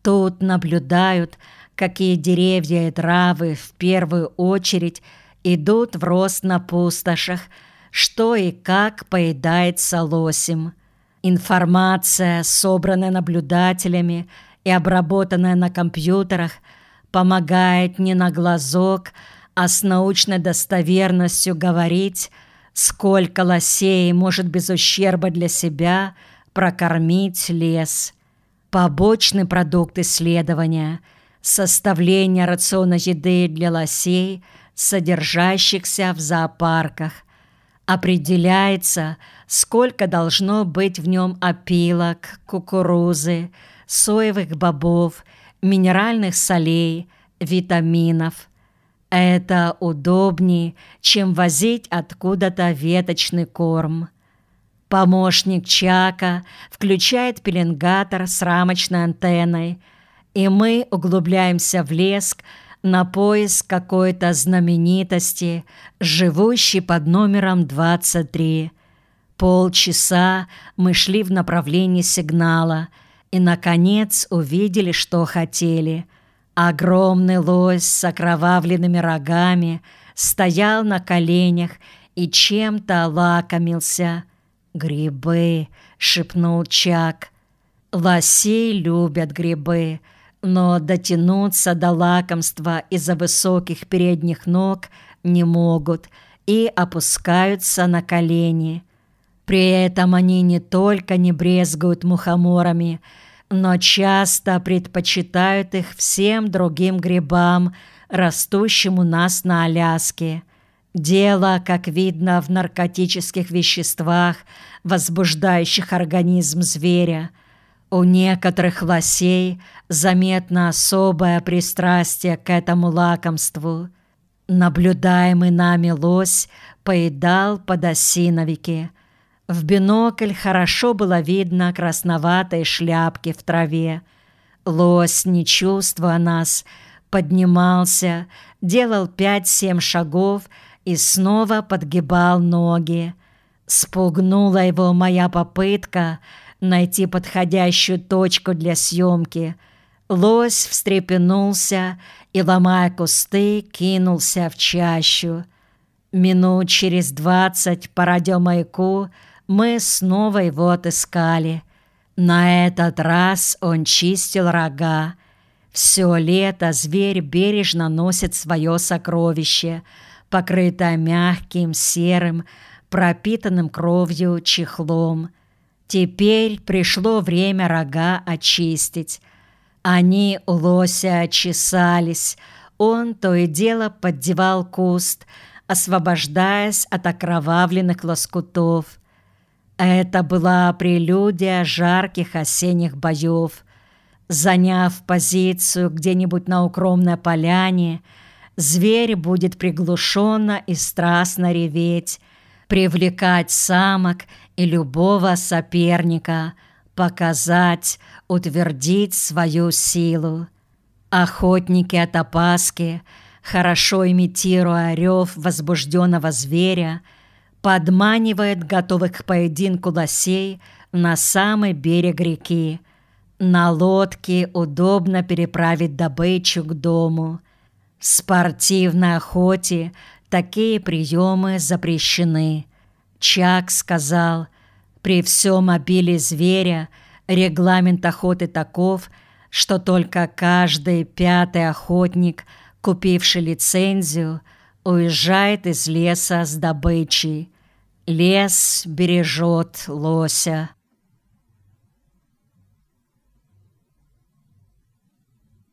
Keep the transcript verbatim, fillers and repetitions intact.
Тут наблюдают, какие деревья и травы в первую очередь идут в рост на пустошах, что и как поедается лосем. Информация, собранная наблюдателями и обработанная на компьютерах, помогает не на глазок, а с научной достоверностью говорить, сколько лосей может без ущерба для себя прокормить лес. Побочный продукт исследования – составление рациона еды для лосей, содержащихся в зоопарках. Определяется, сколько должно быть в нем опилок, кукурузы, соевых бобов, минеральных солей, витаминов. Это удобнее, чем возить откуда-то веточный корм. Помощник Чака включает пеленгатор с рамочной антенной, и мы углубляемся в лес на поиск какой-то знаменитости, живущей под номером двадцать три. Полчаса мы шли в направлении сигнала и, наконец, увидели, что хотели. Огромный лось с окровавленными рогами стоял на коленях и чем-то лакомился. «Грибы!» — шепнул Чак. Лоси любят грибы, но дотянуться до лакомства из-за высоких передних ног не могут и опускаются на колени. При этом они не только не брезгуют мухоморами, но часто предпочитают их всем другим грибам, растущим у нас на Аляске. Дело, как видно, в наркотических веществах, возбуждающих организм зверя. У некоторых лосей заметно особое пристрастие к этому лакомству. Наблюдаемый нами лось поедал подосиновики. В бинокль хорошо было видно красноватые шляпки в траве. Лось, не чувствуя нас, поднимался, делал пять-семь шагов и снова подгибал ноги. Спугнула его моя попытка найти подходящую точку для съемки. Лось встрепенулся и, ломая кусты, кинулся в чащу. Минут через двадцать по радиомаяку мы снова его отыскали. На этот раз он чистил рога. Все лето зверь бережно носит свое сокровище, покрытое мягким, серым, пропитанным кровью чехлом. Теперь пришло время рога очистить. Они у лося чесались. Он то и дело поддевал куст, освобождаясь от окровавленных лоскутов. Это была прелюдия жарких осенних боев. Заняв позицию где-нибудь на укромной поляне, зверь будет приглушенно и страстно реветь, привлекать самок и любого соперника, показать, утвердить свою силу. Охотники от опаски, хорошо имитируя рев возбужденного зверя, подманивают готовых к поединку лосей на самый берег реки. На лодке удобно переправить добычу к дому. В спортивной охоте такие приемы запрещены. Чак сказал, при всем обилии зверя регламент охоты таков, что только каждый пятый охотник, купивший лицензию, уезжает из леса с добычей. Лес бережет лося.